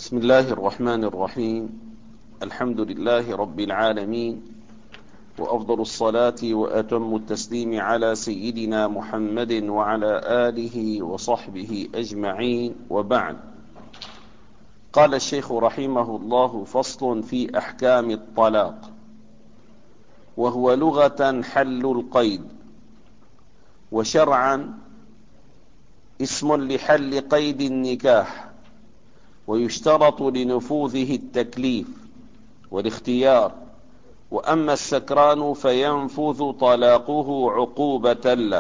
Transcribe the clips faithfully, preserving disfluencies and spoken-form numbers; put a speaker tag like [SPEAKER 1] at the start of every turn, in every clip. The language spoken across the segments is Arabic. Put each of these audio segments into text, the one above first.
[SPEAKER 1] بسم الله الرحمن الرحيم. الحمد لله رب العالمين، وأفضل الصلاة وأتم التسليم على سيدنا محمد وعلى آله وصحبه أجمعين، وبعد. قال الشيخ رحمه الله: فصل في أحكام الطلاق، وهو لغة حل القيد، وشرعا اسم لحل قيد النكاح، ويشترط لنفوذه التكليف والاختيار. وأما السكران فينفذ طلاقه عقوبة له.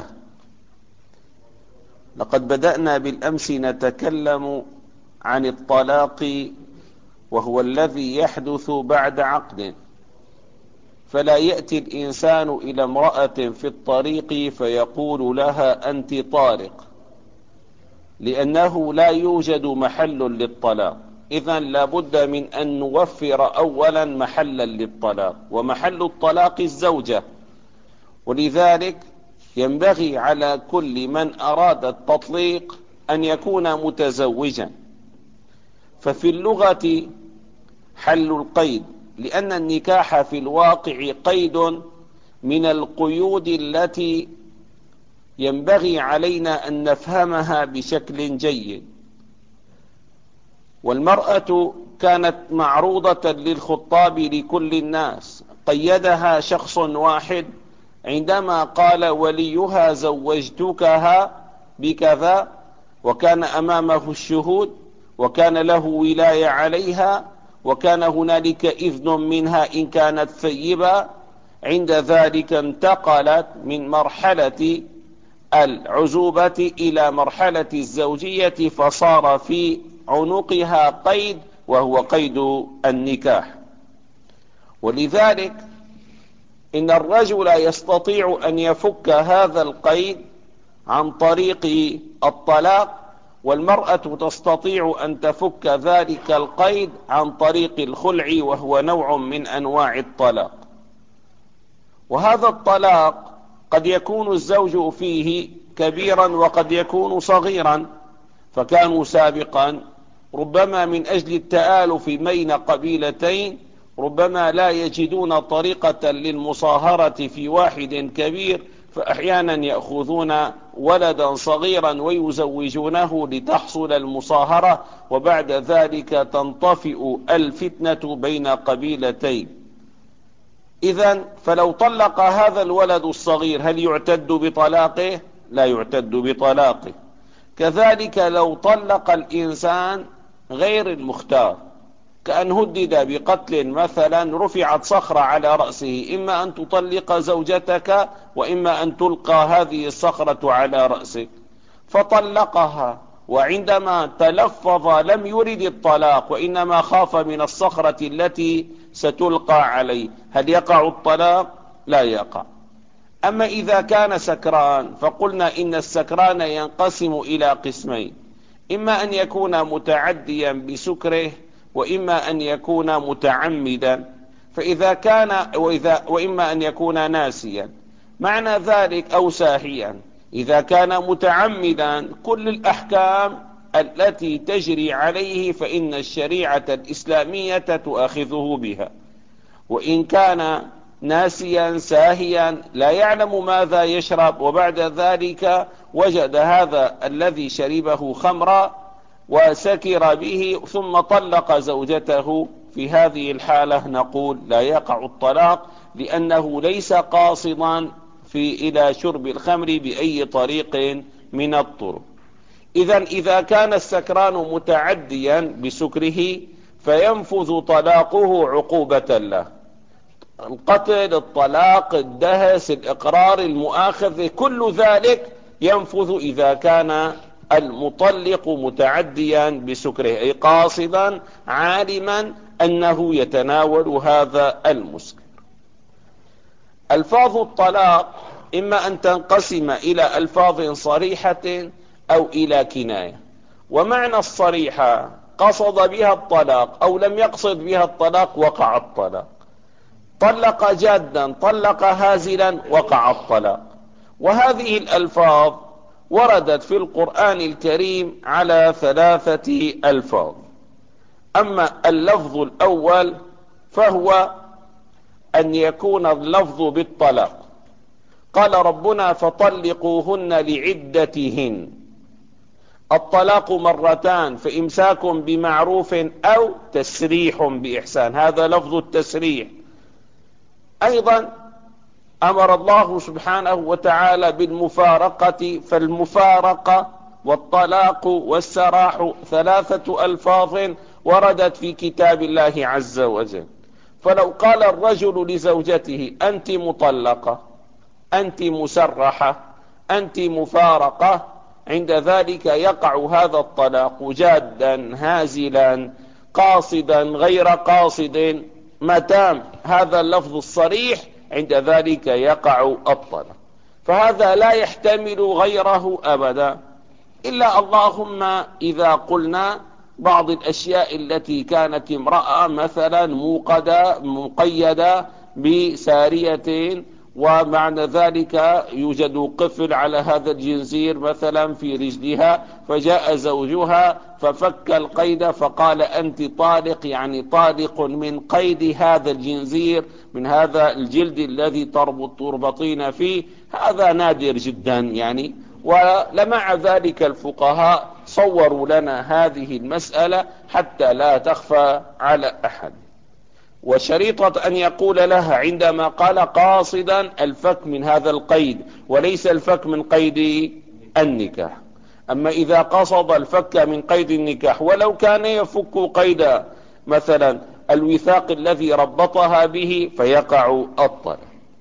[SPEAKER 1] لقد بدأنا بالأمس نتكلم عن الطلاق، وهو الذي يحدث بعد عقد، فلا يأتي الإنسان إلى امرأة في الطريق فيقول لها أنت طالق، لأنه لا يوجد محل للطلاق. إذن لابد من أن نوفر أولا محلا للطلاق، ومحل الطلاق الزوجة. ولذلك ينبغي على كل من أراد التطليق أن يكون متزوجا. ففي اللغة حل القيد، لأن النكاح في الواقع قيد من القيود التي ينبغي علينا أن نفهمها بشكل جيد. والمرأة كانت معروضة للخطاب لكل الناس، قيدها شخص واحد عندما قال وليها زوجتكها بكذا، وكان أمامه الشهود، وكان له ولاية عليها، وكان هنالك إذن منها إن كانت ثيبة. عند ذلك انتقلت من مرحلة العزوبة إلى مرحلة الزوجية، فصار في عنقها قيد، وهو قيد النكاح. ولذلك إن الرجل يستطيع أن يفك هذا القيد عن طريق الطلاق، والمرأة تستطيع أن تفك ذلك القيد عن طريق الخلع، وهو نوع من أنواع الطلاق. وهذا الطلاق قد يكون الزوج فيه كبيرا وقد يكون صغيرا، فكانوا سابقا ربما من أجل التآلف بين قبيلتين ربما لا يجدون طريقة للمصاهرة في واحد كبير، فأحيانا يأخذون ولدا صغيرا ويزوجونه لتحصل المصاهرة، وبعد ذلك تنطفئ الفتنة بين قبيلتين. إذن فلو طلق هذا الولد الصغير هل يعتد بطلاقه؟ لا يعتد بطلاقه. كذلك لو طلق الإنسان غير المختار، كأن هدد بقتل مثلا، رفعت صخرة على رأسه، إما أن تطلق زوجتك وإما أن تلقى هذه الصخرة على رأسك، فطلقها، وعندما تلفظ لم يرد الطلاق وإنما خاف من الصخرة التي ستلقى عليه، هل يقع الطلاق؟ لا يقع. أما إذا كان سكران فقلنا إن السكران ينقسم إلى قسمين: إما أن يكون متعديا بسكره، وإما أن يكون متعمدا. فإذا كان وإذا وإما أن يكون ناسيا، معنى ذلك أو ساهيا. إذا كان متعمدا كل الأحكام التي تجري عليه فإن الشريعة الإسلامية تؤاخذه بها. وإن كان ناسيا ساهيا لا يعلم ماذا يشرب، وبعد ذلك وجد هذا الذي شربه خمرا وسكر به ثم طلق زوجته، في هذه الحالة نقول لا يقع الطلاق، لأنه ليس قاصدا في إلى شرب الخمر بأي طريق من الطرق. إذن إذا كان السكران متعديا بسكره فينفذ طلاقه عقوبة له. القتل، الطلاق، الدهس، الإقرار، المؤاخذة، كل ذلك ينفذ إذا كان المطلق متعديا بسكره، أي قاصدا عالما أنه يتناول هذا المسكر. ألفاظ الطلاق إما أن تنقسم إلى ألفاظ صريحة أو إلى كناية. ومعنى الصريحة قصد بها الطلاق أو لم يقصد بها الطلاق وقع الطلاق. طلق جادا، طلق هازلا، وقع الطلاق. وهذه الألفاظ وردت في القرآن الكريم على ثلاثة ألفاظ. أما اللفظ الأول فهو أن يكون اللفظ بالطلاق. قال ربنا فطلقوهن لعدتهن. الطلاق مرتان، فإمساك بمعروف أو تسريح بإحسان، هذا لفظ التسريح. أيضا أمر الله سبحانه وتعالى بالمفارقة، فالمفارقة والطلاق والسراح ثلاثة ألفاظ وردت في كتاب الله عز وجل. فلو قال الرجل لزوجته أنت مطلقة، أنت مسرحة، أنت مفارقة، عند ذلك يقع هذا الطلاق جادا هازلا قاصدا غير قاصد، متى هذا اللفظ الصريح عند ذلك يقع الطلاق. فهذا لا يحتمل غيره أبدا، إلا اللهم إذا قلنا بعض الأشياء التي كانت امرأة مثلا موقدة مقيدة بسارية، ومعنى ذلك يوجد قفل على هذا الجنزير مثلا في رجلها، فجاء زوجها ففك القيد فقال أنت طالق، يعني طالق من قيد هذا الجنزير من هذا الجلد الذي تربط تربطين فيه. هذا نادر جدا يعني، ولمع ذلك الفقهاء صوروا لنا هذه المسألة حتى لا تخفى على أحد. وشريطة أن يقول لها عندما قال قاصدا الفك من هذا القيد وليس الفك من قيد النكاح. أما إذا قصد الفك من قيد النكاح ولو كان يفك قيد مثلا الوثاق الذي ربطها به فيقع الطلاق.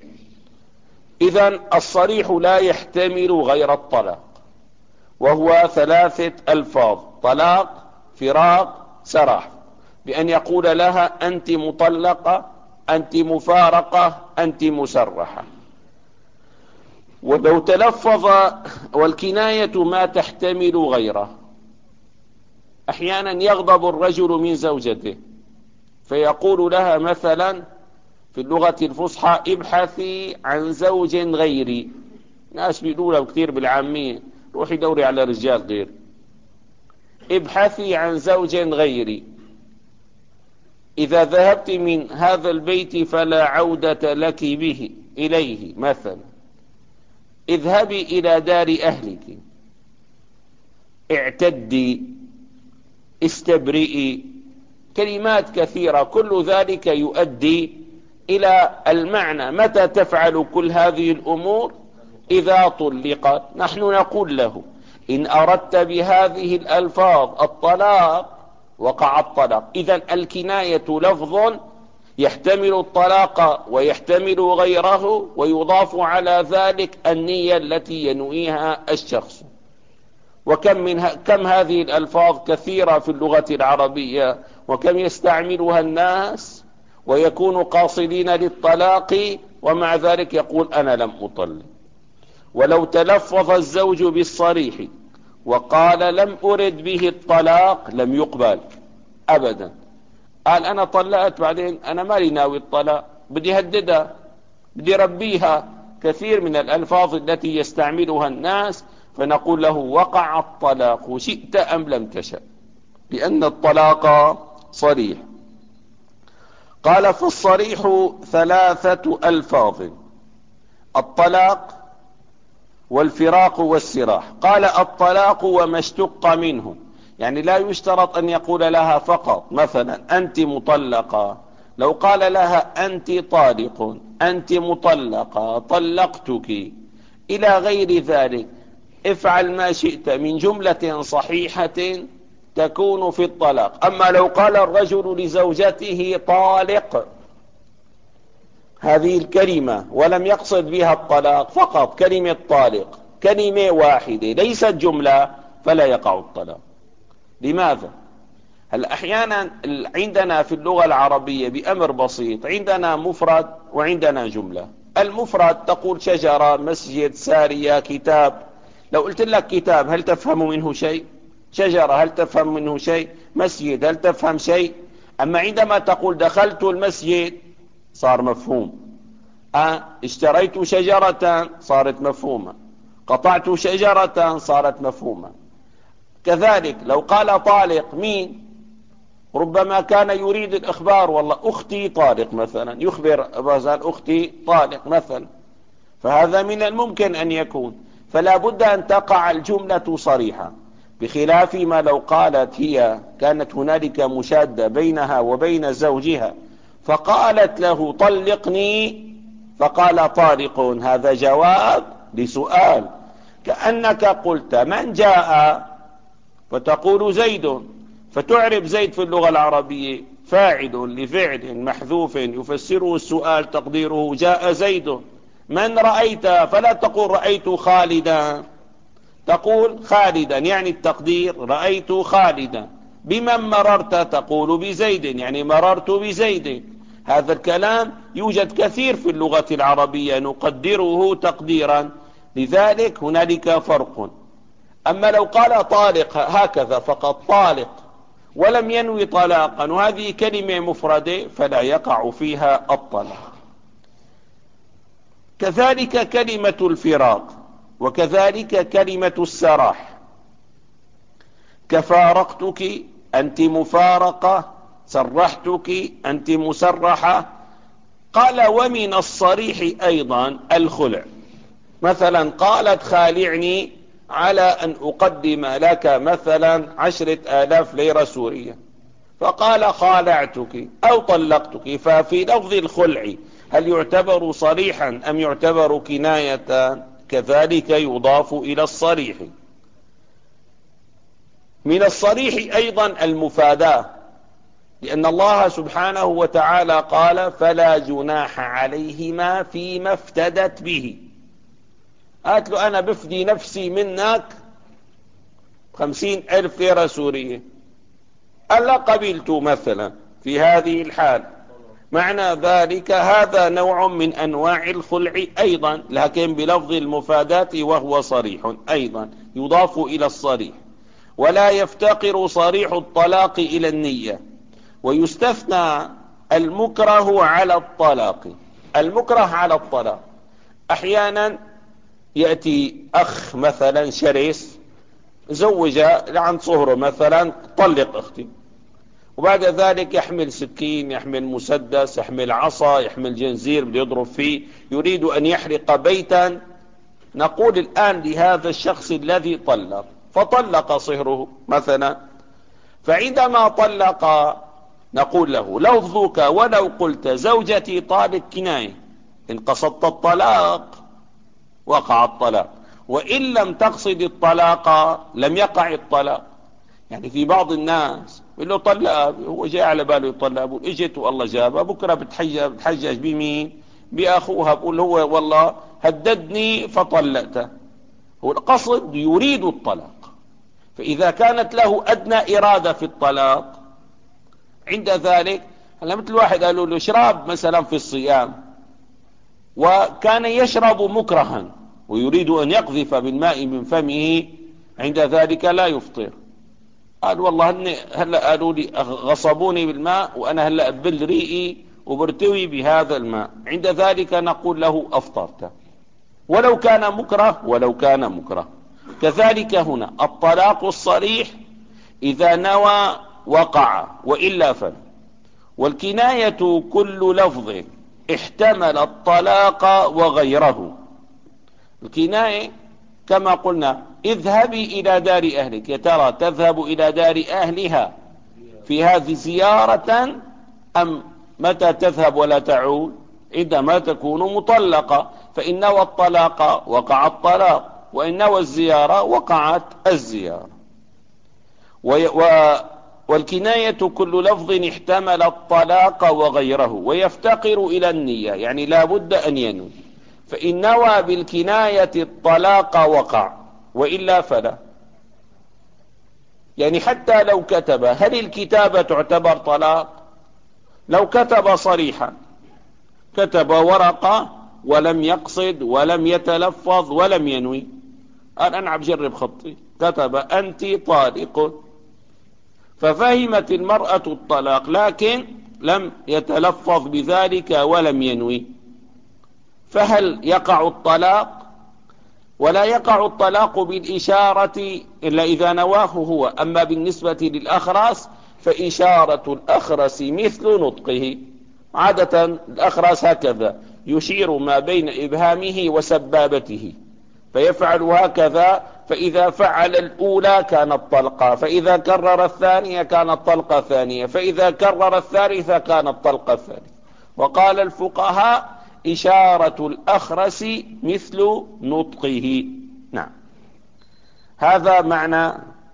[SPEAKER 1] إذن الصريح لا يحتمل غير الطلاق، وهو ثلاثة ألفاظ: طلاق، فراق، سراح، بأن يقول لها أنت مطلقة، أنت مفارقة، أنت مسرحة. ولو تلفظ، والكناية ما تحتمل غيره. أحيانا يغضب الرجل من زوجته فيقول لها مثلا في اللغة الفصحى ابحثي عن زوج غيري. ناس بيقولوا كثير بالعامية روحي دوري على رجال غير. ابحثي عن زوج غيري، إذا ذهبت من هذا البيت فلا عودة لك به إليه مثلا. اذهبي إلى دار أهلك، اعتدي، استبرئي، كلمات كثيرة، كل ذلك يؤدي إلى المعنى. متى تفعل كل هذه الأمور؟ إذا طلقت. نحن نقول له إن أردت بهذه الألفاظ الطلاق وقع الطلاق. إذن الكناية لفظ يحتمل الطلاق ويحتمل غيره، ويضاف على ذلك النية التي ينويها الشخص. وكم من ه... كم هذه الألفاظ كثيرة في اللغة العربية، وكم يستعملها الناس ويكون قاصدين للطلاق ومع ذلك يقول أنا لم أطلق. ولو تلفظ الزوج بالصريح وقال لم أرد به الطلاق لم يقبل أبدا. قال أنا طلقت بعدين أنا مالي ناوي الطلاق، بدي هددها، بدي ربيها. كثير من الألفاظ التي يستعملها الناس، فنقول له وقع الطلاق شئت أم لم تشأ، لأن الطلاق صريح. قال فالصريح ثلاثة ألفاظ: الطلاق والفراق والسراح. قال الطلاق وما اشتق منه، يعني لا يشترط أن يقول لها فقط مثلا أنت مطلقة. لو قال لها أنت طالق، أنت مطلقة، طلقتك، إلى غير ذلك، افعل ما شئت من جملة صحيحة تكون في الطلاق. أما لو قال الرجل لزوجته طالق هذه الكلمة ولم يقصد بها الطلاق، فقط كلمة طالق، كلمة واحدة ليست جملة، فلا يقع الطلاق. لماذا؟ هل أحيانا عندنا في اللغة العربية بأمر بسيط، عندنا مفرد وعندنا جملة. المفرد تقول شجرة، مسجد، سارية، كتاب. لو قلت لك كتاب هل تفهم منه شيء؟ شجرة هل تفهم منه شيء؟ مسجد هل تفهم شيء؟ أما عندما تقول دخلت المسجد صار مفهوم. أه اشتريت شجرة صارت مفهومة، قطعت شجرة صارت مفهومة. كذلك لو قال طالق مين ربما كان يريد الإخبار، والله أختي طالق مثلا، يخبر مثلا أختي طالق مثلا، فهذا من الممكن أن يكون. فلا بد أن تقع الجملة صريحة، بخلاف ما لو قالت هي كانت هنالك مشادة بينها وبين زوجها فقالت له طلقني فقال طالق، هذا جواب لسؤال، كأنك قلت من جاء فتقول زيد، فتعرب زيد في اللغة العربية فاعل لفعل محذوف يفسره السؤال تقديره جاء زيد. من رأيت فلا تقول رأيت خالدا، تقول خالدا يعني التقدير رأيت خالدا. بمن مررت تقول بزيد يعني مررت بزيد. هذا الكلام يوجد كثير في اللغة العربية نقدره تقديرا، لذلك هنالك فرق. أما لو قال طالق هكذا فقط طالق ولم ينوي طلاقا وهذه كلمة مفردة فلا يقع فيها الطلاق. كذلك كلمة الفراق، وكذلك كلمة السراح، كفارقتك أنت مفارقة، سرحتك أنت مسرحة. قال ومن الصريح أيضا الخلع، مثلا قالت خالعني على أن أقدم لك مثلا عشرة آلاف ليرة سورية، فقال خالعتك أو طلقتك، ففي لفظ الخلع هل يعتبر صريحا أم يعتبر كناية؟ كذلك يضاف إلى الصريح. من الصريح أيضا المفاداة، لأن الله سبحانه وتعالى قال فلا جناح عليهما فيما افتدت به. قالت له أنا بفدي نفسي منك خمسين ألف ليرة سورية، ألا قبلت مثلا في هذه الحال، معنى ذلك هذا نوع من أنواع الخلع أيضا، لكن بلفظ المفاداة وهو صريح أيضا يضاف إلى الصريح. ولا يفتقر صريح الطلاق إلى النية، ويستثنى المكره على الطلاق. المكره على الطلاق أحيانا يأتي أخ مثلا شرس زوج عن صهره مثلا طلق أختي، وبعد ذلك يحمل سكين، يحمل مسدس، يحمل عصا، يحمل جنزير بده يضرب فيه، يريد أن يحرق بيتا. نقول الآن لهذا الشخص الذي طلق فطلق صهره مثلا، فعندما طلق نقول له لفظك ولو قلت زوجتي طالق كناية، إن قصدت الطلاق وقع الطلاق، وإن لم تقصد الطلاق لم يقع الطلاق. يعني في بعض الناس يقول له طلق، هو جاء على باله يطلق، بقول اجت والله جابها، بكره بتحجج بتحجج بمين؟ باخوها، بقول هو والله هددني فطلقته، هو القصد يريد الطلاق. فاذا كانت له ادنى اراده في الطلاق عند ذلك، هلا مثل واحد قالوا له اشرب مثلا في الصيام وكان يشرب مكرها ويريد ان يقذف بالماء من فمه، عند ذلك لا يفطر. قال والله هن هلا قالوا لي غصبوني بالماء وانا هلا ابل ريقي وبرتوي بهذا الماء، عند ذلك نقول له افطرت ولو كان مكره، ولو كان مكره. كذلك هنا الطلاق الصريح اذا نوى وقع والا فلا. والكناية كل لفظ احتمل الطلاق وغيره. الكناية كما قلنا اذهبي إلى دار أهلك، يا ترى تذهب إلى دار أهلها في هذه زيارة أم متى تذهب ولا تعود؟ عندما تكون مطلقة، فإن نوى الطلاق وقع الطلاق، وإن نوى الزيارة وقعت الزيارة. والكناية كل لفظ احتمل الطلاق وغيره ويفتقر إلى النية، يعني لا بد أن ينوي، فإن نوى بالكناية الطلاق وقع وإلا فلا. يعني حتى لو كتب، هل الكتابة تعتبر طلاق؟ لو كتب صريحا، كتب ورقة ولم يقصد ولم يتلفظ ولم ينوي، أنا أنا بجرب خطي، كتب أنت طالق، ففهمت المرأة الطلاق لكن لم يتلفظ بذلك ولم ينوي، فهل يقع الطلاق؟ ولا يقع الطلاق بالإشارة إلا إذا نواه هو. أما بالنسبة للأخرس فإشارة الأخرس مثل نطقه. عادة الأخرس هكذا يشير ما بين إبهامه وسبابته، فيفعل هكذا، فإذا فعل الأولى كانت طلقة، فإذا كرر الثانية كانت طلقة ثانية، فإذا كرر الثالثة كانت طلقة ثالثة. وقال الفقهاء إشارة الأخرس مثل نطقه. نعم، هذا معنى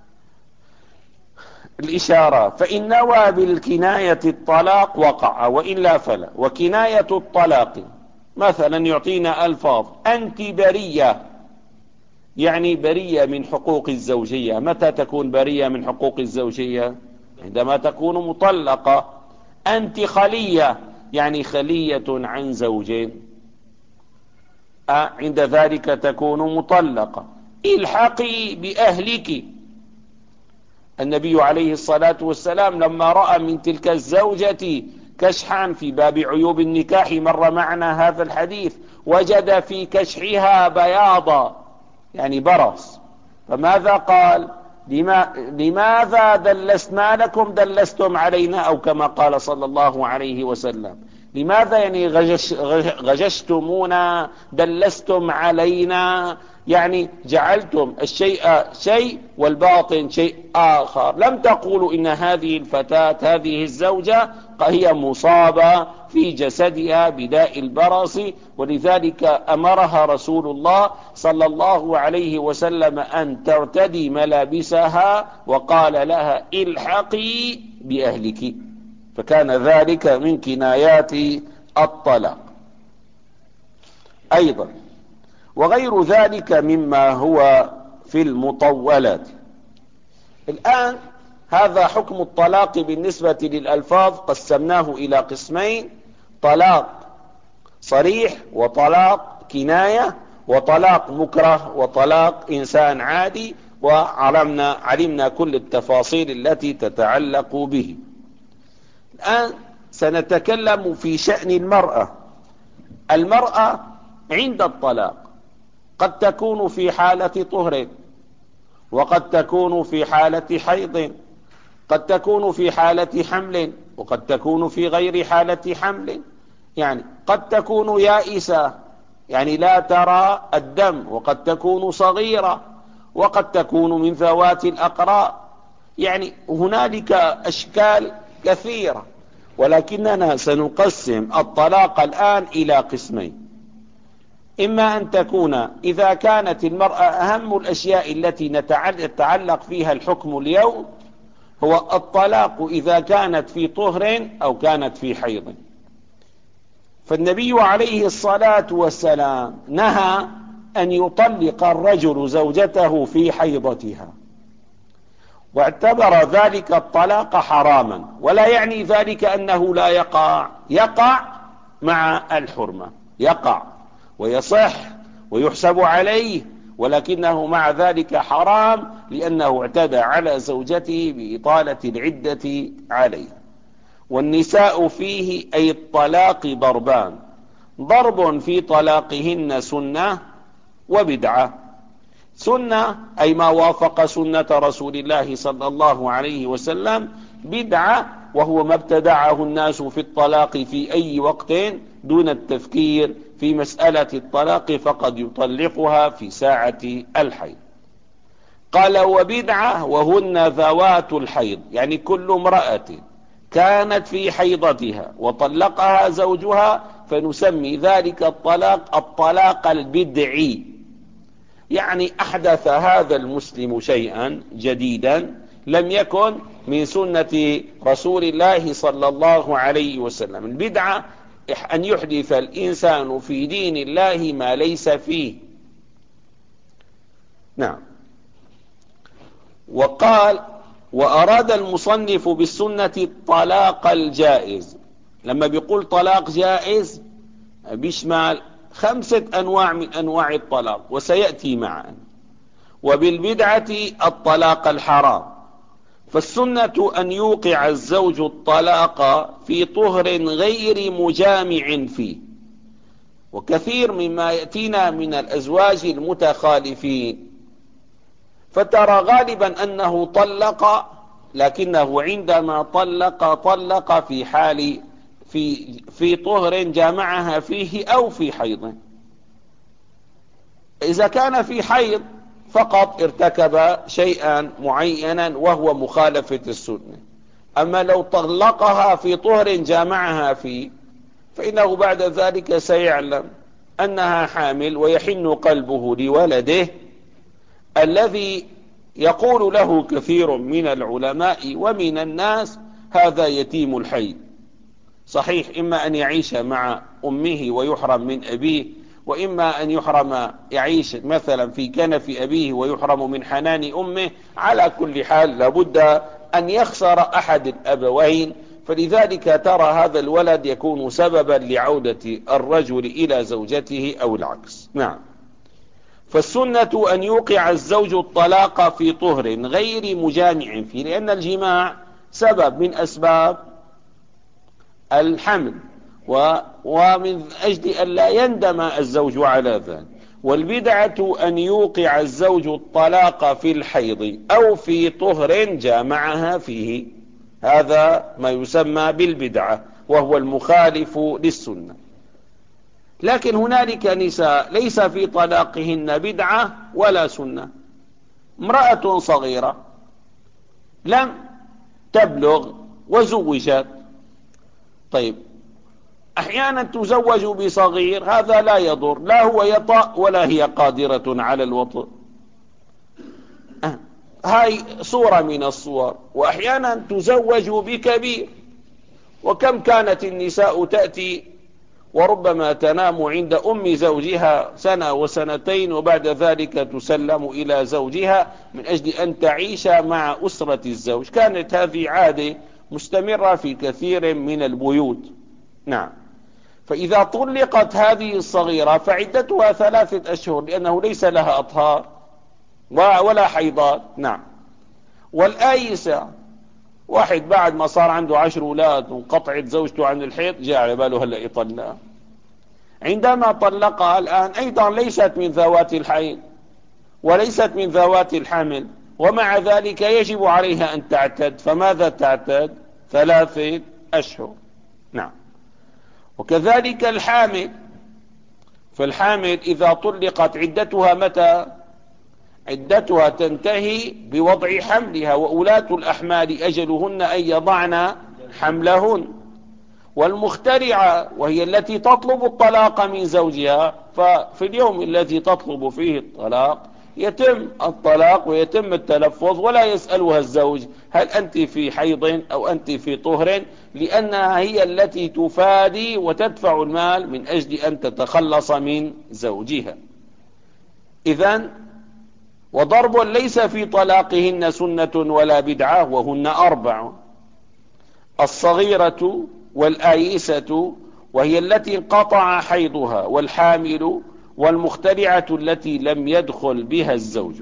[SPEAKER 1] الإشارة. فإن نوى بالكناية الطلاق وقع، وإلا فلا. وكناية الطلاق مثلا يعطينا ألفاظ: أنت برية، يعني برية من حقوق الزوجية. متى تكون برية من حقوق الزوجية؟ عندما تكون مطلقة. أنت خلية، يعني خلية عن زوجين، عند ذلك تكون مطلقة. الحقي بأهلك. النبي عليه الصلاة والسلام لما رأى من تلك الزوجة كشحا في باب عيوب النكاح، مر معنا هذا الحديث، وجد في كشحها بياضا، يعني برص، فماذا قال؟ لما لماذا دلسنا لكم دلستم علينا، أو كما قال صلى الله عليه وسلم: لماذا يعني غجش غجشتمونا، دلستم علينا، يعني جعلتم الشيء شيء والباطن شيء آخر. لم تقولوا إن هذه الفتاة، هذه الزوجة، هي مصابة في جسدها بداء البرص، ولذلك أمرها رسول الله صلى الله عليه وسلم أن ترتدي ملابسها، وقال لها: الحقي بأهلك. فكان ذلك من كنايات الطلاق أيضا، وغير ذلك مما هو في المطولات. الآن هذا حكم الطلاق بالنسبة للألفاظ، قسمناه إلى قسمين: طلاق صريح، وطلاق كناية، وطلاق مكره، وطلاق إنسان عادي، وعلمنا علمنا كل التفاصيل التي تتعلق به. الآن سنتكلم في شأن المرأة. المرأة عند الطلاق قد تكون في حالة طهر، وقد تكون في حالة حيض، قد تكون في حالة حمل، وقد تكون في غير حالة حمل. يعني قد تكون يائسة، يعني لا ترى الدم، وقد تكون صغيرة، وقد تكون من ذوات الأقراء. يعني هنالك أشكال كثيرة، ولكننا سنقسم الطلاق الآن إلى قسمين: إما أن تكون إذا كانت المرأة أهم الأشياء التي نتعلق فيها الحكم اليوم هو الطلاق إذا كانت في طهر أو كانت في حيض. فالنبي عليه الصلاة والسلام نهى أن يطلق الرجل زوجته في حيضتها، واعتبر ذلك الطلاق حراما. ولا يعني ذلك أنه لا يقع، يقع مع الحرمة، يقع ويصح ويحسب عليه، ولكنه مع ذلك حرام، لأنه اعتدى على زوجته بإطالة العدة عليه. والنساء فيه أي الطلاق ضربان: ضرب في طلاقهن سنة وبدعة. سنة أي ما وافق سنة رسول الله صلى الله عليه وسلم. بدعة وهو ما ابتدعه الناس في الطلاق في أي وقت دون التفكير في مسألة الطلاق، فقد يطلقها في ساعة الحيض. قال: وبدعة وهن ذوات الحيض، يعني كل امرأة كانت في حيضتها وطلقها زوجها، فنسمي ذلك الطلاق الطلاق البدعي. يعني أحدث هذا المسلم شيئا جديدا لم يكن من سنة رسول الله صلى الله عليه وسلم. البدعة أن يحدث الإنسان في دين الله ما ليس فيه. نعم. وقال: وأراد المصنف بالسنة الطلاق الجائز. لما بيقول طلاق جائز بيشمل خمسة أنواع من أنواع الطلاق، وسيأتي معا. وبالبدعة الطلاق الحرام. فالسنة أن يوقع الزوج الطلاق في طهر غير مجامع فيه. وكثير مما يأتينا من الأزواج المتخالفين فترى غالبا أنه طلق لكنه عندما طلق طلق في حال في في طهر جامعها فيه أو في حيض. إذا كان في حيض فقط ارتكب شيئا معينا وهو مخالفة السنة. أما لو طلقها في طهر جامعها فيه فإنه بعد ذلك سيعلم أنها حامل، ويحن قلبه لولده الذي يقول له كثير من العلماء ومن الناس هذا يتيم الحي. صحيح، إما أن يعيش مع أمه ويحرم من أبيه، وإما أن يحرم يعيش مثلا في كنف أبيه ويحرم من حنان أمه. على كل حال لابد أن يخسر أحد الأبوين، فلذلك ترى هذا الولد يكون سببا لعودة الرجل إلى زوجته أو العكس. نعم. فالسنة أن يوقع الزوج الطلاق في طهر غير مجامع فيه، لأن الجماع سبب من أسباب الحمل، ومن أجل أن لا يندم الزوج على ذلك. والبدعة أن يوقع الزوج الطلاق في الحيض أو في طهر جامعها فيه، هذا ما يسمى بالبدعة وهو المخالف للسنة. لكن هنالك نساء ليس في طلاقهن بدعة ولا سنة. امرأة صغيرة لم تبلغ وزوجت، طيب أحيانا تزوج بصغير، هذا لا يضر، لا هو يطأ ولا هي قادرة على الوطء، هاي صورة من الصور. وأحيانا تزوج بكبير، وكم كانت النساء تأتي وربما تنام عند أم زوجها سنة وسنتين وبعد ذلك تسلم إلى زوجها من أجل أن تعيش مع أسرة الزوج. كانت هذه عادة مستمرة في كثير من البيوت. نعم. فإذا طلقت هذه الصغيرة فعدتها ثلاثة أشهر، لأنه ليس لها أطهار ولا حيضات. نعم. والآيسة، واحد بعد ما صار عنده عشر أولاد وانقطعت زوجته عن الحيض جاء على باله هلأ يطلقها، عندما طلقها الآن أيضا ليست من ذوات الحيض وليست من ذوات الحمل، ومع ذلك يجب عليها أن تعتد. فماذا تعتد؟ ثلاثة أشهر. نعم. وكذلك الحامل، فالحامل إذا طلقت عدتها متى؟ عدتها تنتهي بوضع حملها، وأولاة الأحمال أجلهن أن يضعن حملهن. والمخترعة وهي التي تطلب الطلاق من زوجها، ففي اليوم الذي تطلب فيه الطلاق يتم الطلاق ويتم التلفظ، ولا يسألها الزوج هل أنت في حيض أو أنت في طهر، لأنها هي التي تفادي وتدفع المال من أجل أن تتخلص من زوجها. إذن وضرب ليس في طلاقهن سنة ولا بدعة، وهن أربع: الصغيرة والآيسة وهي التي انقطع حيضها، والحامل، والمخترعة التي لم يدخل بها الزوج.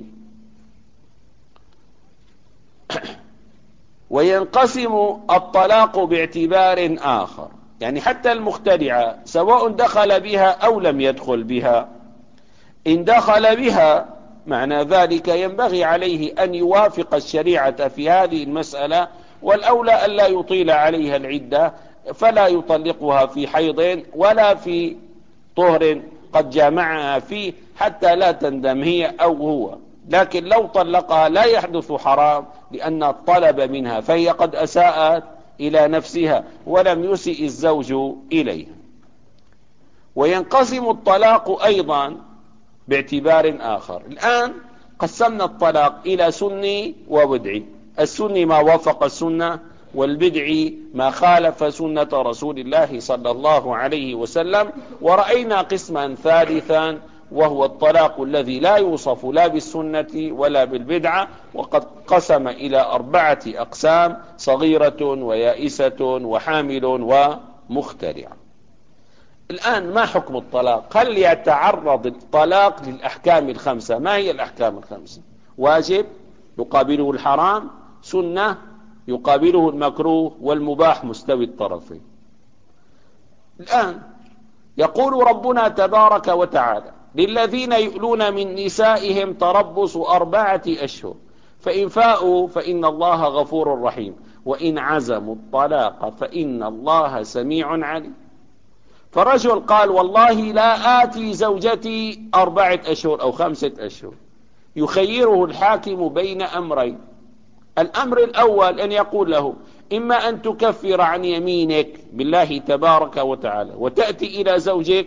[SPEAKER 1] وينقسم الطلاق باعتبار آخر، يعني حتى المخترعة سواء دخل بها أو لم يدخل بها. إن دخل بها معنى ذلك ينبغي عليه أن يوافق الشريعة في هذه المسألة، والأولى أن لا يطيل عليها العدة، فلا يطلقها في حيض ولا في طهر قد جامعها فيه حتى لا تندم هي أو هو. لكن لو طلقها لا يحدث حرام، لأن الطلب منها، فهي قد أساءت إلى نفسها ولم يسئ الزوج إليها. وينقسم الطلاق أيضا باعتبار آخر. الآن قسمنا الطلاق إلى سني وبدعي. السني ما وافق السنة، والبدعي ما خالف سنة رسول الله صلى الله عليه وسلم. ورأينا قسما ثالثا وهو الطلاق الذي لا يوصف لا بالسنة ولا بالبدعة، وقد قسم إلى أربعة أقسام: صغيرة ويائسة وحامل ومخترع. الآن ما حكم الطلاق؟ هل يتعرض الطلاق للأحكام الخمسة؟ ما هي الأحكام الخمسة؟ واجب يقابله الحرام، سنة يقابله المكروه، والمباح مستوي الطرفين. الآن يقول ربنا تبارك وتعالى: للذين يؤلون من نسائهم تربص أربعة أشهر فإن فاءوا فإن الله غفور رحيم، وإن عزموا الطلاق فإن الله سميع عليم. فرجل قال والله لا آتي زوجتي أربعة أشهر أو خمسة أشهر، يخيره الحاكم بين أمرين. الأمر الأول أن يقول له إما أن تكفر عن يمينك بالله تبارك وتعالى وتأتي إلى زوجك،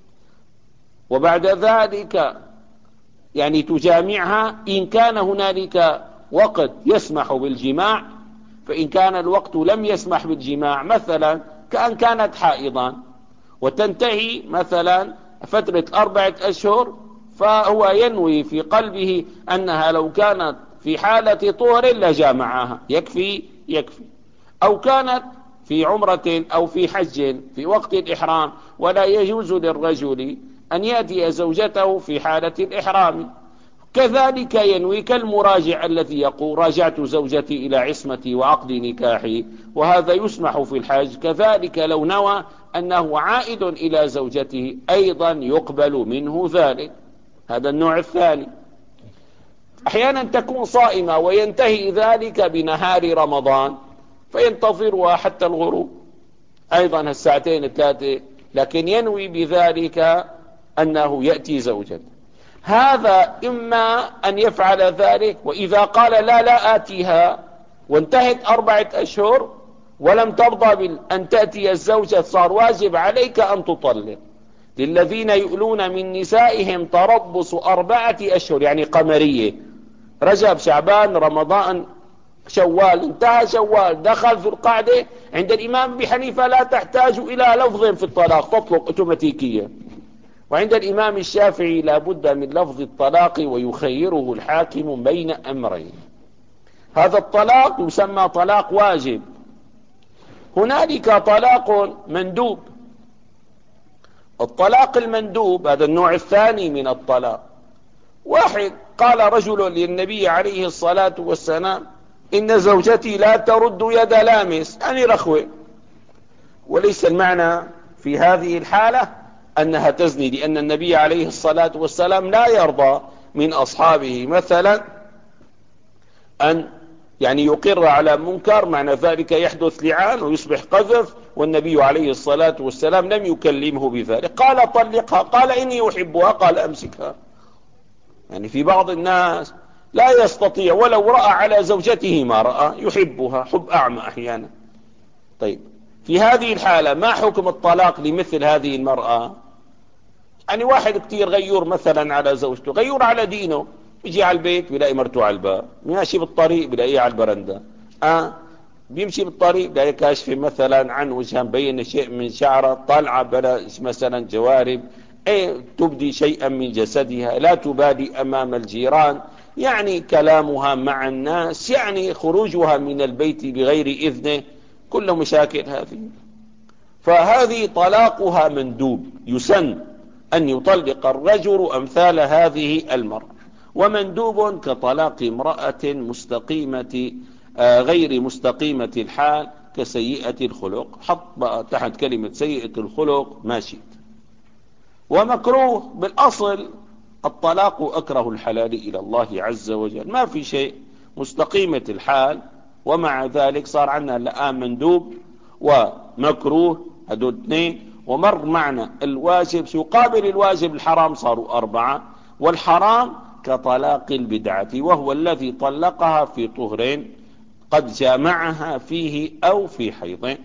[SPEAKER 1] وبعد ذلك يعني تجامعها إن كان هنالك وقت يسمح بالجماع، فإن كان الوقت لم يسمح بالجماع مثلا كأن كانت حائضا وتنتهي مثلا فترة أربعة أشهر، فهو ينوي في قلبه أنها لو كانت في حالة طهر لجامعها، يكفي يكفي. أو كانت في عمرة أو في حج في وقت الإحرام، ولا يجوز للرجل أن يأتي زوجته في حالة الإحرام، كذلك ينوي كالمراجع الذي يقول راجعت زوجتي إلى عصمتي وعقد نكاحي، وهذا يسمح في الحج. كذلك لو نوى أنه عائد إلى زوجته أيضا يقبل منه ذلك. هذا النوع الثاني. أحيانا تكون صائمة وينتهي ذلك بنهار رمضان فينتظرها حتى الغروب أيضا الساعتين الثلاثة، لكن ينوي بذلك أنه يأتي زوجته. هذا إما أن يفعل ذلك، وإذا قال لا لا آتيها وانتهت أربعة أشهر ولم ترضى أن تأتي الزوجة صار واجب عليك أن تطلق. للذين يؤلون من نسائهم تربص أربعة أشهر، يعني قمرية، رجب شعبان رمضان شوال، انتهى شوال دخل في القعدة. عند الإمام أبي حنيفة لا تحتاج إلى لفظ في الطلاق، تطلق اوتوماتيكيا. وعند الإمام الشافعي لا بد من لفظ الطلاق ويخيره الحاكم بين أمرين. هذا الطلاق يسمى طلاق واجب. هنالك طلاق مندوب. الطلاق المندوب هذا النوع الثاني من الطلاق. واحد قال رجل للنبي عليه الصلاة والسلام إن زوجتي لا ترد يد لامس، يعني رخوة، وليس المعنى في هذه الحالة أنها تزني، لأن النبي عليه الصلاة والسلام لا يرضى من أصحابه مثلا أن يعني يقر على منكر، معنى ذلك يحدث لعان ويصبح قذف، والنبي عليه الصلاة والسلام لم يكلمه بذلك. قال طلقها، قال إني أحبها، قال أمسكها. يعني في بعض الناس لا يستطيع ولو رأى على زوجته ما رأى، يحبها حب أعمى أحيانا. طيب في هذه الحالة ما حكم الطلاق لمثل هذه المرأة؟ يعني واحد كتير غيور مثلا على زوجته، غيور على دينه، يجي على البيت بيلاقي مرته على الباب، ماشي بالطريق بيلاقيها على البرندة، آه بيمشي بالطريق بيلاقي كاشفة مثلا عن وجهها مبين شيء من شعره، طالعة بلا مثلا جوارب، ايه تبدي شيئا من جسدها، لا تبادي امام الجيران، يعني كلامها مع الناس، يعني خروجها من البيت بغير اذنه، كل مشاكل هذه. فهذه طلاقها مندوب، يسن أن يطلق الرجل أمثال هذه المرأة. ومندوب كطلاق امرأة مستقيمة آه غير مستقيمة الحال كسيئة الخلق، حط بقى تحت كلمة سيئة الخلق ما شئت. ومكروه بالأصل الطلاق أكره الحلال إلى الله عز وجل، ما في شيء مستقيمة الحال، ومع ذلك صار عندنا الآن مندوب ومكروه، هدول اثنين. ومر معنا الواجب يقابل الواجب الحرام، صاروا أربعة. والحرام كطلاق البدعة، وهو الذي طلقها في طهر قد جامعها فيه أو في حيض.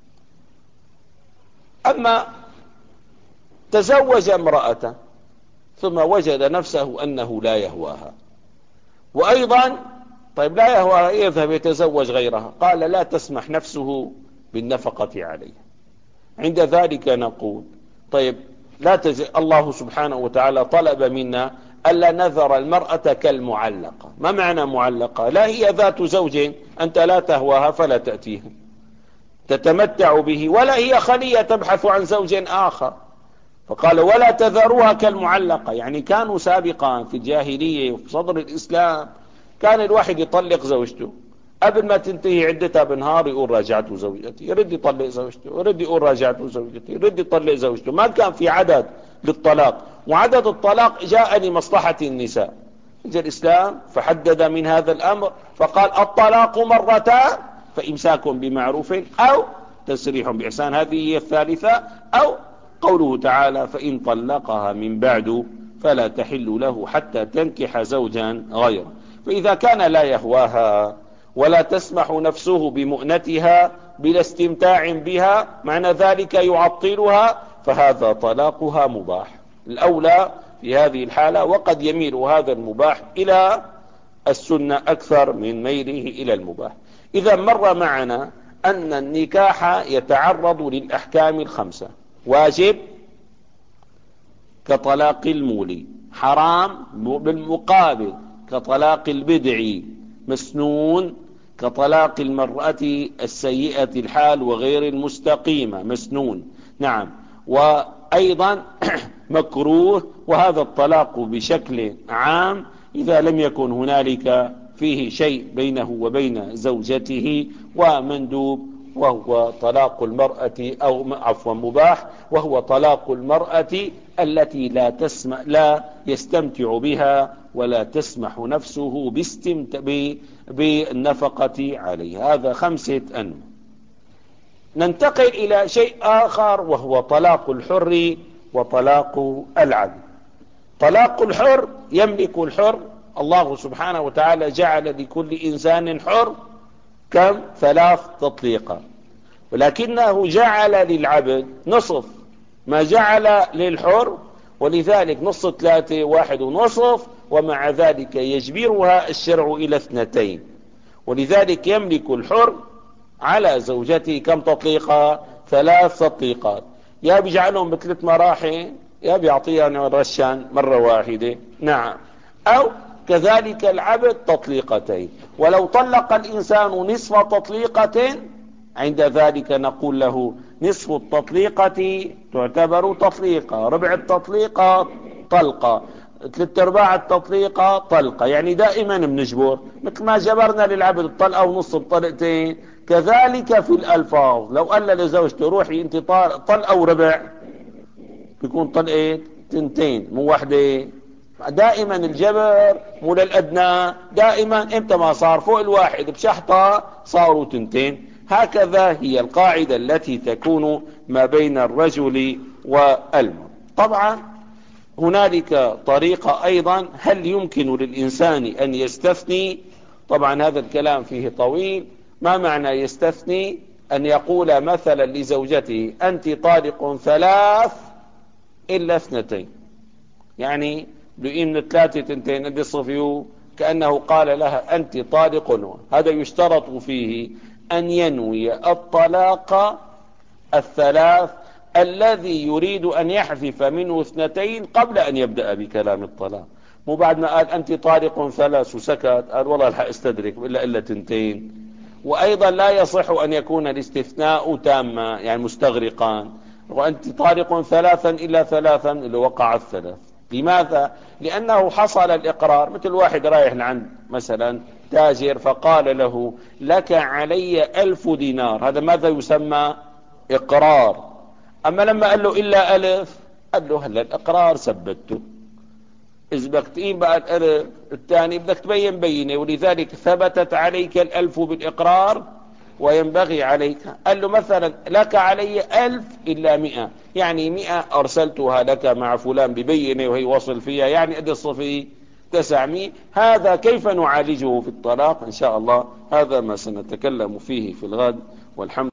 [SPEAKER 1] أما تزوج امرأة ثم وجد نفسه أنه لا يهواها، وأيضا طيب لا يهواها يذهب يتزوج غيرها، قال لا تسمح نفسه بالنفقة عليه. عند ذلك نقول طيب لا تز... الله سبحانه وتعالى طلب منا ألا نذر المرأة كالمعلقة. ما معنى معلقة؟ لا هي ذات زوج أنت لا تهواها فلا تأتيها تتمتع به، ولا هي خلية تبحث عن زوج آخر. فقال ولا تذروها كالمعلقة. يعني كانوا سابقا في الجاهلية وفي صدر الإسلام كان الواحد يطلق زوجته قبل ما تنتهي عدتها بنهار يقول راجعت زوجتي، يرد يطلق زوجته، يرد يقول راجعت زوجتي، يرد يطلق زوجته. ما كان في عدد للطلاق، وعدد الطلاق جاء لمصلحة النساء. جاء الإسلام فحدد من هذا الأمر فقال الطلاق مرتان فإمساك بمعروف أو تسريح بإحسان، هذه هي الثالثة. أو قوله تعالى فإن طلقها من بعد فلا تحل له حتى تنكح زوجا غيره. فإذا كان لا يهواها ولا تسمح نفسه بمؤنتها بلا استمتاع بها، معنى ذلك يعطلها، فهذا طلاقها مباح الأولى في هذه الحالة. وقد يميل هذا المباح إلى السنة أكثر من ميله إلى المباح. إذا مر معنا أن النكاح يتعرض للأحكام الخمسة: واجب كطلاق المولي، حرام بالمقابل كطلاق البدع، مسنون كطلاق المرأة السيئة الحال وغير المستقيمة، مسنون نعم، وأيضا مكروه، وهذا الطلاق بشكل عام إذا لم يكن هنالك فيه شيء بينه وبين زوجته، ومندوب وهو طلاق المرأة أو عفوا مباح وهو طلاق المرأة التي لا تسمع لا يستمتع بها ولا تسمح نفسه باستمتع بالنفقة عليها. هذا خمسة أنواع. ننتقل إلى شيء آخر وهو طلاق الحر وطلاق العبد. طلاق الحر يملك الحر، الله سبحانه وتعالى جعل لكل إنسان حر كم؟ ثلاث تطليقات، ولكنه جعل للعبد نصف ما جعل للحر، ولذلك نص ثلاثة واحد ونصف، ومع ذلك يجبرها الشرع إلى اثنتين. ولذلك يملك الحر على زوجته كم تطليقة؟ ثلاث تطليقات، يا بيجعلهم بثلاث مراحل يا بيعطيها رشان مرة واحدة نعم، أو كذلك العبد تطليقتين. ولو طلق الإنسان نصف تطليقة عند ذلك نقول له نصف التطليقة تعتبر تطليقة، ربع التطليقة طلقة، ثلاث ارباع التطليقة طلقة. يعني دائما بنجبر، مثل ما جبرنا للعبد الطلقة ونص الطلقتين، كذلك في الألفاظ. لو قال لزوجته روحي انت طلقة وربع، بيكون طلقة تنتين مو واحدة. دائما الجبر مو للأدنى، دائما امتى ما صار فوق الواحد بشحطة صاروا تنتين. هكذا هي القاعدة التي تكون ما بين الرجل والمرأة. طبعا هنالك طريقة أيضا، هل يمكن للإنسان أن يستثني؟ طبعا هذا الكلام فيه طويل. ما معنى يستثني؟ أن يقول مثلا لزوجته أنت طالق ثلاث إلا اثنتين، يعني بإن من ثلاثة تنتين ادي الصفيو، كأنه قال لها أنت طالق. هذا يشترط فيه أن ينوي الطلاق الثلاث الذي يريد أن يحذف منه اثنتين قبل أن يبدأ بكلام الطلاق، مو بعد ما قال أنت طالق ثلاث وسكت قال والله الحق استدرك إلا إلا تنتين. وأيضا لا يصح أن يكون الاستثناء تاما يعني مستغرقا، وأنت طالق ثلاثا إلا ثلاثا اللي وقع الثلاث. لماذا؟ لأنه حصل الإقرار. مثل واحد رايح لعند مثلا تاجر فقال له لك علي ألف دينار، هذا ماذا يسمى؟ إقرار. أما لما قال له إلا ألف قال له هلا الإقرار ثبته، إذا بدك تقيم بقى الألف الثاني بدك تبين بينه، ولذلك ثبتت عليك الألف بالإقرار وينبغي عليك. قال له مثلا لك علي ألف إلا مئة، يعني مئة أرسلتها لك مع فلان ببينة وهي وصل فيها، يعني قد الصفي تسعمائة. هذا كيف نعالجه في الطلاق؟ إن شاء الله هذا ما سنتكلم فيه في الغد، والحمد